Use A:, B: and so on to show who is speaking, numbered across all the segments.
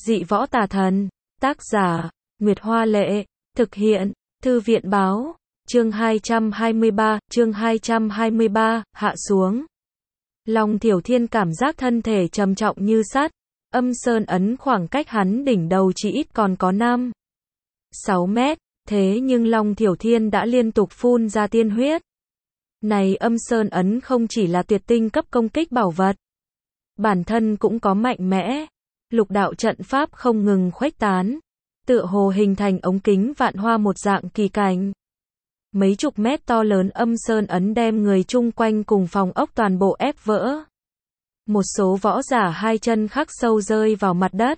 A: Dị võ tà thần. Tác giả, Nguyệt Hoa Lệ. Thực hiện, Thư viện Báo. Chương 223, hạ xuống. Long Thiểu Thiên cảm giác thân thể trầm trọng như sắt. Âm Sơn Ấn khoảng cách hắn đỉnh đầu chỉ ít còn có 5-6 mét. Thế nhưng Long Thiểu Thiên đã liên tục phun ra tiên huyết. Này Âm Sơn Ấn không chỉ là tuyệt tinh cấp công kích bảo vật. Bản thân cũng có mạnh mẽ. Lục đạo trận pháp không ngừng khuếch tán. Tựa hồ hình thành ống kính vạn hoa một dạng kỳ cảnh. Mấy chục mét to lớn Âm Sơn Ấn đem người chung quanh cùng phòng ốc toàn bộ ép vỡ. Một số võ giả hai chân khắc sâu rơi vào mặt đất.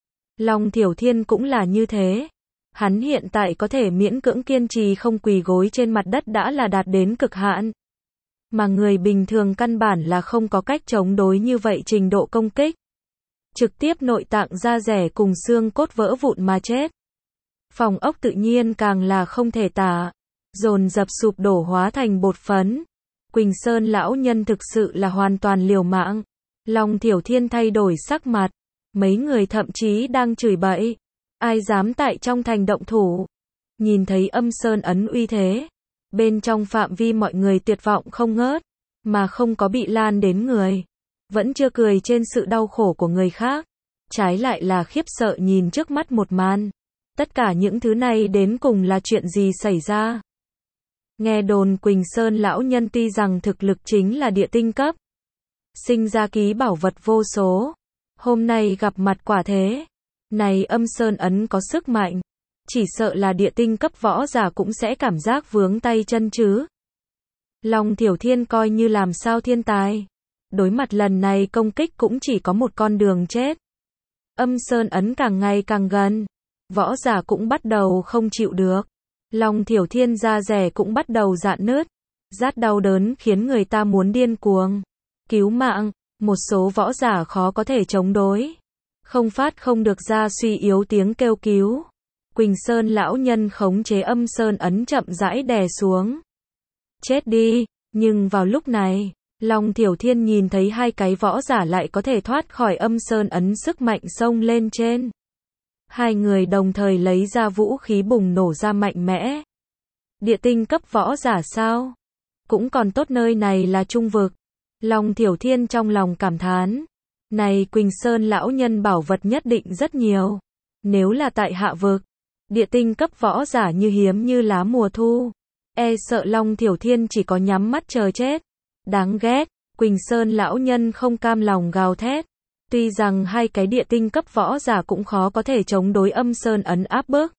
A: Long Thiểu Thiên cũng là như thế. Hắn hiện tại có thể miễn cưỡng kiên trì không quỳ gối trên mặt đất đã là đạt đến cực hạn. Mà người bình thường căn bản là không có cách chống đối như vậy trình độ công kích. Trực tiếp nội tạng da rẻ cùng xương cốt vỡ vụn mà chết. Phòng ốc tự nhiên càng là không thể tả. Dồn dập sụp đổ hóa thành bột phấn. Quỳnh Sơn lão nhân thực sự là hoàn toàn liều mạng. Long Thiểu Thiên thay đổi sắc mặt. Mấy người thậm chí đang chửi bậy. Ai dám tại trong thành động thủ. Nhìn thấy Âm Sơn Ấn uy thế. Bên trong phạm vi mọi người tuyệt vọng không ngớt. Mà không có bị lan đến người. Vẫn chưa cười trên sự đau khổ của người khác. Trái lại là khiếp sợ nhìn trước mắt một màn. Tất cả những thứ này đến cùng là chuyện gì xảy ra? Nghe đồn Quỳnh Sơn lão nhân tuy rằng thực lực chính là địa tinh cấp. Sinh ra ký bảo vật vô số. Hôm nay gặp mặt quả thế. Này Âm Sơn Ấn có sức mạnh. Chỉ sợ là địa tinh cấp võ giả cũng sẽ cảm giác vướng tay chân chứ. Long Thiểu Thiên coi như làm sao thiên tài. Đối mặt lần này công kích cũng chỉ có một con đường chết. Âm Sơn Ấn càng ngày càng gần. Võ giả cũng bắt đầu không chịu được. Long Thiểu Thiên da rẻ cũng bắt đầu rạn nứt. Rát đau đớn khiến người ta muốn điên cuồng. Cứu mạng, một số võ giả khó có thể chống đối. Không phát không được ra suy yếu tiếng kêu cứu. Quỳnh Sơn lão nhân khống chế Âm Sơn Ấn chậm rãi đè xuống. Chết đi, nhưng vào lúc này, Long Thiểu Thiên nhìn thấy hai cái võ giả lại có thể thoát khỏi Âm Sơn Ấn sức mạnh xông lên trên. Hai người đồng thời lấy ra vũ khí bùng nổ ra mạnh mẽ. Địa tinh cấp võ giả sao? Cũng còn tốt nơi này là trung vực. Long Thiểu Thiên trong lòng cảm thán. Này Quỳnh Sơn lão nhân bảo vật nhất định rất nhiều. Nếu là tại hạ vực, địa tinh cấp võ giả như hiếm như lá mùa thu. E sợ Long Thiểu Thiên chỉ có nhắm mắt chờ chết. Đáng ghét, Quỳnh Sơn lão nhân không cam lòng gào thét. Tuy rằng hai cái địa tinh cấp võ giả cũng khó có thể chống đối Âm Sơn Ấn áp bức.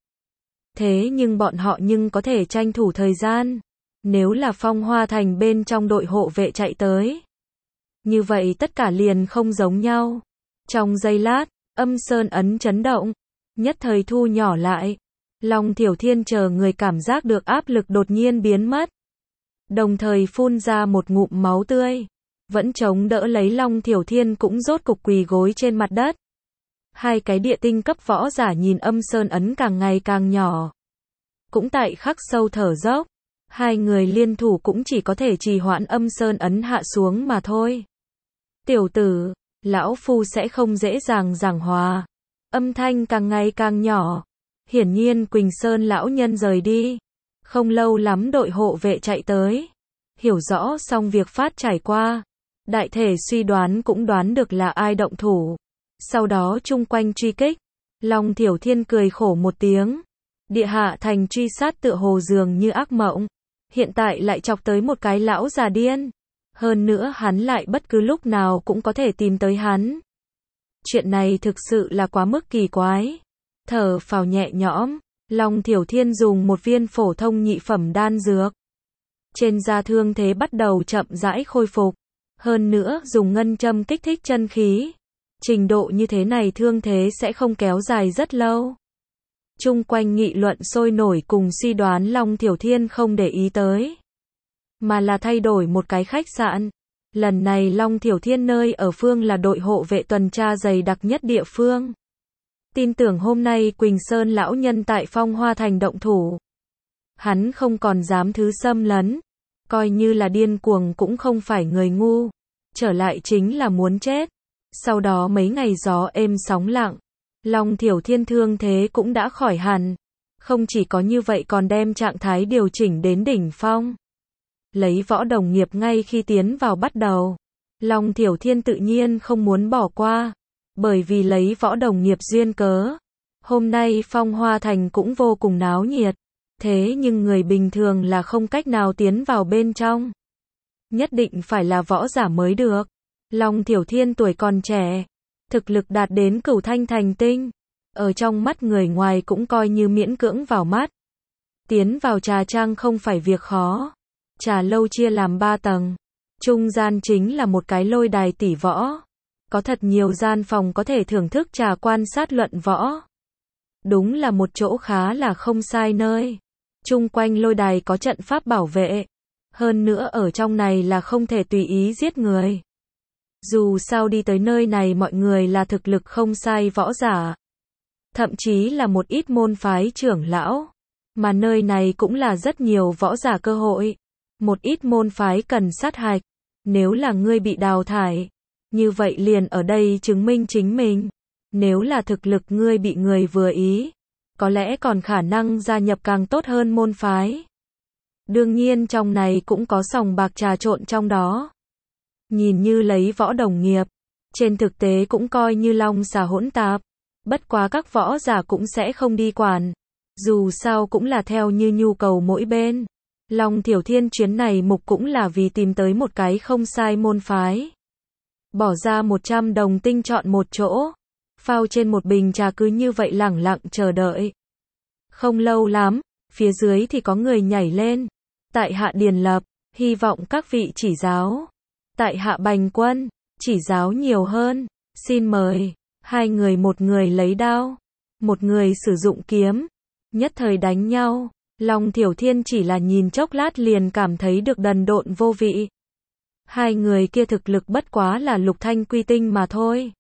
A: Thế nhưng bọn họ nhưng có thể tranh thủ thời gian. Nếu là Phong Hoa Thành bên trong đội hộ vệ chạy tới. Như vậy tất cả liền không giống nhau. Trong giây lát, Âm Sơn Ấn chấn động. Nhất thời thu nhỏ lại. Long Thiểu Thiên chờ người cảm giác được áp lực đột nhiên biến mất. Đồng thời phun ra một ngụm máu tươi. Vẫn chống đỡ lấy Long Thiểu Thiên cũng rốt cục quỳ gối trên mặt đất. Hai cái địa tinh cấp võ giả nhìn Âm Sơn Ấn càng ngày càng nhỏ. Cũng tại khắc sâu thở dốc. Hai người liên thủ cũng chỉ có thể trì hoãn Âm Sơn Ấn hạ xuống mà thôi. Tiểu tử, lão phu sẽ không dễ dàng giảng hòa. Âm thanh càng ngày càng nhỏ. Hiển nhiên Quỳnh Sơn lão nhân rời đi. Không lâu lắm đội hộ vệ chạy tới. Hiểu rõ xong việc phát trải qua. Đại thể suy đoán cũng đoán được là ai động thủ. Sau đó chung quanh truy kích. Long Thiểu Thiên cười khổ một tiếng. Địa hạ thành truy sát tựa hồ dường như ác mộng. Hiện tại lại chọc tới một cái lão già điên. Hơn nữa hắn lại bất cứ lúc nào cũng có thể tìm tới hắn. Chuyện này thực sự là quá mức kỳ quái. Thở phào nhẹ nhõm. Long Thiểu Thiên dùng một viên phổ thông nhị phẩm đan dược. Trên da thương thế bắt đầu chậm rãi khôi phục. Hơn nữa dùng ngân châm kích thích chân khí. Trình độ như thế này thương thế sẽ không kéo dài rất lâu. Chung quanh nghị luận sôi nổi cùng suy đoán Long Thiểu Thiên không để ý tới. Mà là thay đổi một cái khách sạn. Lần này Long Thiểu Thiên nơi ở phương là đội hộ vệ tuần tra dày đặc nhất địa phương. Tin tưởng hôm nay Quỳnh Sơn lão nhân tại Phong Hoa Thành động thủ. Hắn không còn dám thứ xâm lấn. Coi như là điên cuồng cũng không phải người ngu. Trở lại chính là muốn chết. Sau đó mấy ngày gió êm sóng lặng. Long Thiểu Thiên thương thế cũng đã khỏi hẳn. Không chỉ có như vậy còn đem trạng thái điều chỉnh đến đỉnh phong. Lấy võ đồng nghiệp ngay khi tiến vào bắt đầu. Long Thiểu Thiên tự nhiên không muốn bỏ qua. Bởi vì lấy võ đồng nghiệp duyên cớ. Hôm nay Phong Hoa Thành cũng vô cùng náo nhiệt. Thế nhưng người bình thường là không cách nào tiến vào bên trong. Nhất định phải là võ giả mới được. Long Thiểu Thiên tuổi còn trẻ. Thực lực đạt đến cửu thanh thành tinh. Ở trong mắt người ngoài cũng coi như miễn cưỡng vào mắt. Tiến vào trà trang không phải việc khó. Trà lâu chia làm 3 tầng. Trung gian chính là một cái lôi đài tỷ võ. Có thật nhiều gian phòng có thể thưởng thức trà quan sát luận võ. Đúng là một chỗ khá là không sai nơi. Chung quanh lôi đài có trận pháp bảo vệ. Hơn nữa ở trong này là không thể tùy ý giết người. Dù sao đi tới nơi này mọi người là thực lực không sai võ giả. Thậm chí là một ít môn phái trưởng lão. Mà nơi này cũng là rất nhiều võ giả cơ hội. Một ít môn phái cần sát hạch. Nếu là ngươi bị đào thải. Như vậy liền ở đây chứng minh chính mình. Nếu là thực lực ngươi bị người vừa ý. Có lẽ còn khả năng gia nhập càng tốt hơn môn phái. Đương nhiên trong này cũng có sòng bạc trà trộn trong đó. Nhìn như lấy võ đồng nghiệp. Trên thực tế cũng coi như long xà hỗn tạp. Bất quá các võ giả cũng sẽ không đi quản. Dù sao cũng là theo như nhu cầu mỗi bên. Long Thiểu Thiên chuyến này mục cũng là vì tìm tới một cái không sai môn phái. Bỏ ra 100 đồng tinh chọn một chỗ. Phao trên một bình trà cứ như vậy lẳng lặng chờ đợi. Không lâu lắm, phía dưới thì có người nhảy lên. Tại hạ Điền Lập, hy vọng các vị chỉ giáo. Tại hạ Bành Quân, chỉ giáo nhiều hơn. Xin mời. Hai người, một người lấy đao, một người sử dụng kiếm. Nhất thời đánh nhau. Long Thiểu Thiên chỉ là nhìn chốc lát liền cảm thấy được đần độn vô vị. Hai người kia thực lực bất quá là lục thanh quy tinh mà thôi.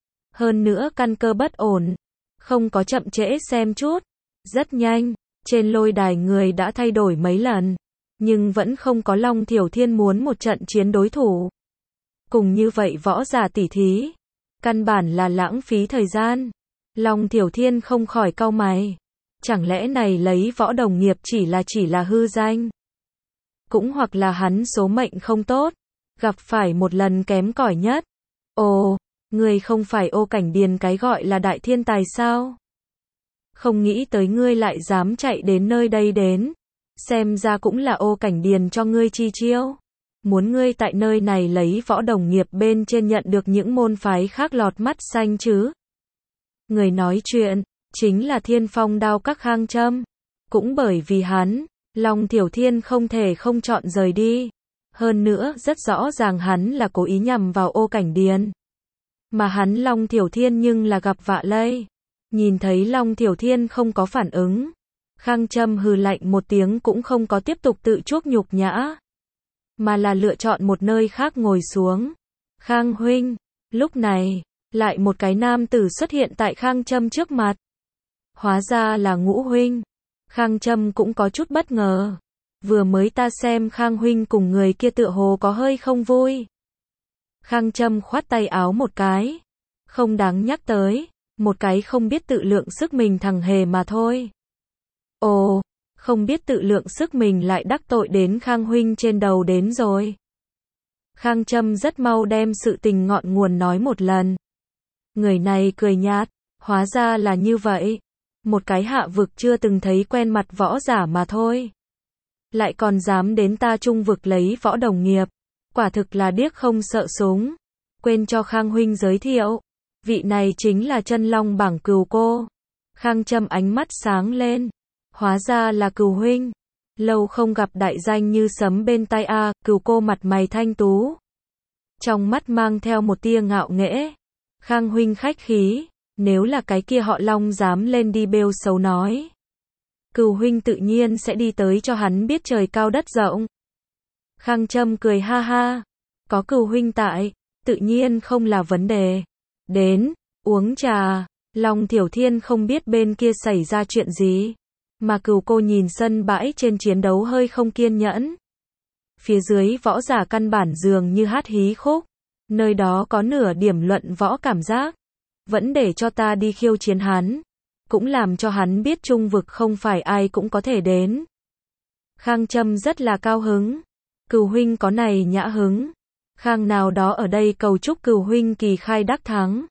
A: Hơn nữa căn cơ bất ổn. Không có chậm trễ xem chút. Rất nhanh, trên lôi đài người đã thay đổi mấy lần. Nhưng vẫn không có Long Thiểu Thiên muốn một trận chiến đối thủ. Cùng như vậy võ giả tỉ thí. Căn bản là lãng phí thời gian. Long Thiểu Thiên không khỏi cau mày. Chẳng lẽ này lấy võ đồng nghiệp chỉ là hư danh. Cũng hoặc là hắn số mệnh không tốt. Gặp phải một lần kém cỏi nhất. Ồ, ngươi không phải Ô Cảnh Điền cái gọi là đại thiên tài sao? Không nghĩ tới ngươi lại dám chạy đến nơi đây đến. Xem ra cũng là Ô Cảnh Điền cho ngươi chi chiêu. Muốn ngươi tại nơi này lấy võ đồng nghiệp bên trên nhận được những môn phái khác lọt mắt xanh chứ. Người nói chuyện, chính là Thiên Phong Đao Các Khang Trâm. Cũng bởi vì hắn, Long Thiểu Thiên không thể không chọn rời đi. Hơn nữa, rất rõ ràng hắn là cố ý nhằm vào Ô Cảnh Điền. Mà hắn Long Thiểu Thiên nhưng là gặp vạ lây. Nhìn thấy Long Thiểu Thiên không có phản ứng. Khang Trâm hừ lạnh một tiếng cũng không có tiếp tục tự chuốc nhục nhã. Mà là lựa chọn một nơi khác ngồi xuống. Khang huynh, lúc này, lại một cái nam tử xuất hiện tại Khang Trâm trước mặt. Hóa ra là Ngũ huynh. Khang Trâm cũng có chút bất ngờ. Vừa mới ta xem Khang huynh cùng người kia tựa hồ có hơi không vui. Khang Trâm khoát tay áo một cái. Không đáng nhắc tới, một cái không biết tự lượng sức mình thằng hề mà thôi. Ồ, không biết tự lượng sức mình lại đắc tội đến Khang huynh trên đầu đến rồi. Khang Trâm rất mau đem sự tình ngọn nguồn nói một lần. Người này cười nhạt, hóa ra là như vậy. Một cái hạ vực chưa từng thấy quen mặt võ giả mà thôi. Lại còn dám đến ta trung vực lấy võ đồng nghiệp. Quả thực là điếc không sợ súng. Quên cho Khang huynh giới thiệu. Vị này chính là Chân Long bảng Cừu cô. Khang Trâm ánh mắt sáng lên. Hóa ra là Cừu huynh. Lâu không gặp đại danh như sấm bên tai a. Cừu cô mặt mày thanh tú. Trong mắt mang theo một tia ngạo nghễ. Khang huynh khách khí. Nếu là cái kia họ Long dám lên đi bêu xấu nói. Cừu huynh tự nhiên sẽ đi tới cho hắn biết trời cao đất rộng. Khang Trâm cười ha ha. Có Cừu huynh tại, tự nhiên không là vấn đề. Đến, uống trà. Long Thiểu Thiên không biết bên kia xảy ra chuyện gì. Mà Cừu cô nhìn sân bãi trên chiến đấu hơi không kiên nhẫn. Phía dưới võ giả căn bản dường như hát hí khúc. Nơi đó có nửa điểm luận võ cảm giác. vẫn để cho ta đi khiêu chiến hắn, cũng làm cho hắn biết trung vực không phải ai cũng có thể đến. Khang Trâm rất là cao hứng. Cửu huynh có này nhã hứng. Khang nào đó ở đây cầu chúc cửu huynh kỳ khai đắc thắng.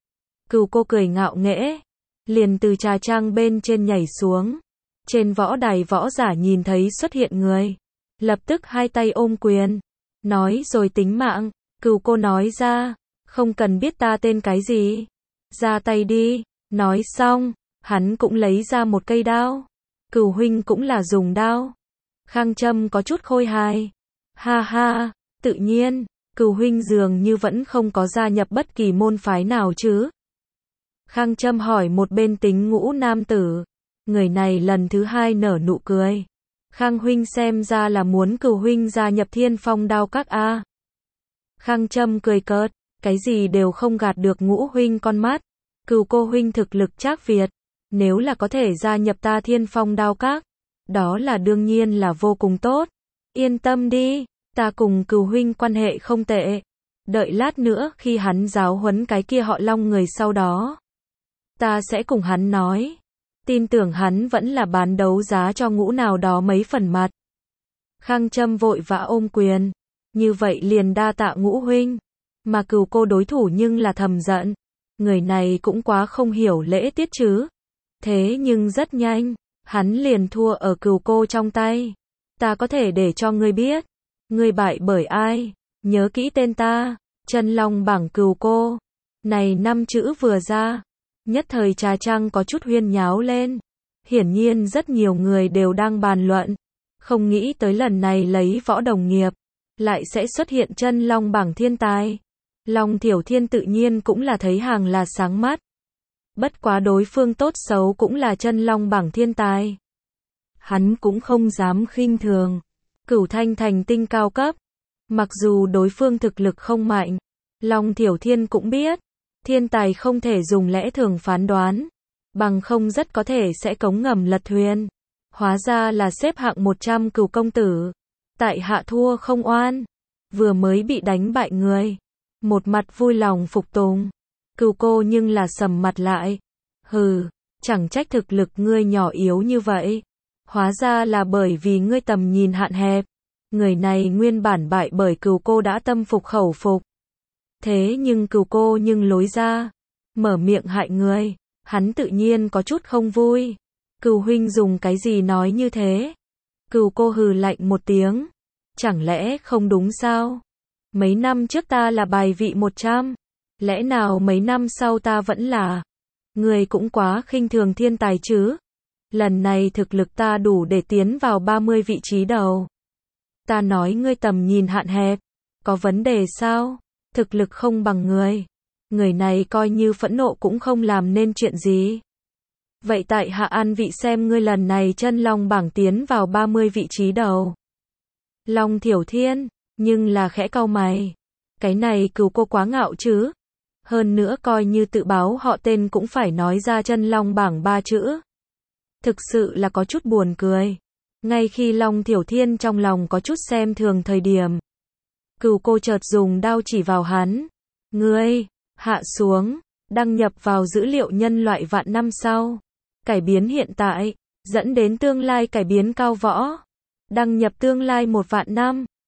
A: Cửu cô cười ngạo nghễ, liền từ trà trang bên trên nhảy xuống. Trên võ đài võ giả nhìn thấy xuất hiện người, lập tức hai tay ôm quyền, nói rồi tính mạng. Cửu cô nói ra, không cần biết ta tên cái gì, ra tay đi. Nói xong, hắn cũng lấy ra một cây đao. Cửu huynh cũng là dùng đao. Khang Trâm có chút khôi hài. Ha ha, tự nhiên, cửu huynh dường như vẫn không có gia nhập bất kỳ môn phái nào chứ. Khang Trâm hỏi một bên Tính Ngũ nam tử. Người này lần thứ hai nở nụ cười. Khang huynh xem ra là muốn cửu huynh gia nhập Thiên Phong Đao Các a. Khang Trâm cười cợt, cái gì đều không gạt được Ngũ huynh con mắt. Cửu cô huynh thực lực trác Việt, nếu là có thể gia nhập ta Thiên Phong Đao Các, đó là đương nhiên là vô cùng tốt. Yên tâm đi, ta cùng cửu huynh quan hệ không tệ. Đợi lát nữa khi hắn giáo huấn cái kia họ Long người sau đó, ta sẽ cùng hắn nói. Tin tưởng hắn vẫn là bán đấu giá cho Ngũ nào đó mấy phần mặt. Khang Trâm vội vã ôm quyền. Như vậy liền đa tạ Ngũ huynh. Mà cửu cô đối thủ nhưng là thầm giận. Người này cũng quá không hiểu lễ tiết chứ. Thế nhưng rất nhanh, hắn liền thua ở cửu cô trong tay. Ta có thể để cho ngươi biết, ngươi bại bởi ai, nhớ kỹ tên ta, Chân Long bảng cửu cô. Này 5 chữ vừa ra, nhất thời trà trang có chút huyên nháo lên. Hiển nhiên rất nhiều người đều đang bàn luận, không nghĩ tới lần này lấy võ đồng nghiệp, lại sẽ xuất hiện Chân Long bảng thiên tài. Long Thiểu Thiên tự nhiên cũng là thấy hàng là sáng mắt. Bất quá đối phương tốt xấu cũng là Chân Long bảng thiên tài. Hắn cũng không dám khinh thường. Cửu Thanh thành tinh cao cấp. Mặc dù đối phương thực lực không mạnh, Long Thiểu Thiên cũng biết, thiên tài không thể dùng lẽ thường phán đoán, bằng không rất có thể sẽ cống ngầm lật thuyền. Hóa ra là xếp hạng 100 Cửu công tử. Tại hạ thua không oan, vừa mới bị đánh bại người. Một mặt vui lòng phục tùng. Cửu cô nhưng là sầm mặt lại. Hừ, chẳng trách thực lực ngươi nhỏ yếu như vậy. Hóa ra là bởi vì ngươi tầm nhìn hạn hẹp. Người này nguyên bản bại bởi cửu cô đã tâm phục khẩu phục. Thế nhưng cửu cô nhưng lối ra, mở miệng hại người, hắn tự nhiên có chút không vui. Cửu huynh dùng cái gì nói như thế? Cửu cô hừ lạnh một tiếng. Chẳng lẽ không đúng sao? Mấy năm trước ta là bài vị 100, lẽ nào mấy năm sau ta vẫn là? Người cũng quá khinh thường thiên tài chứ. Lần này thực lực ta đủ để tiến vào 30 vị trí đầu. Ta nói ngươi tầm nhìn hạn hẹp, có vấn đề sao? Thực lực không bằng người. Người này coi như phẫn nộ cũng không làm nên chuyện gì. Vậy tại hạ an vị xem ngươi lần này Chân Long bảng tiến vào 30 vị trí đầu. Long Thiểu Thiên, nhưng là khẽ cau mày. Cái này cửu cô quá ngạo chứ. Hơn nữa coi như tự báo họ tên cũng phải nói ra Chân Long bảng 3 chữ. Thực sự là có chút buồn cười. Ngay khi Long Thiểu Thiên trong lòng có chút xem thường thời điểm, cửu cô chợt dùng đao chỉ vào hắn. Ngươi, hạ xuống, đăng nhập vào dữ liệu nhân loại vạn năm sau. Cải biến hiện tại, dẫn đến tương lai cải biến cao võ. Đăng nhập tương lai 1 vạn năm.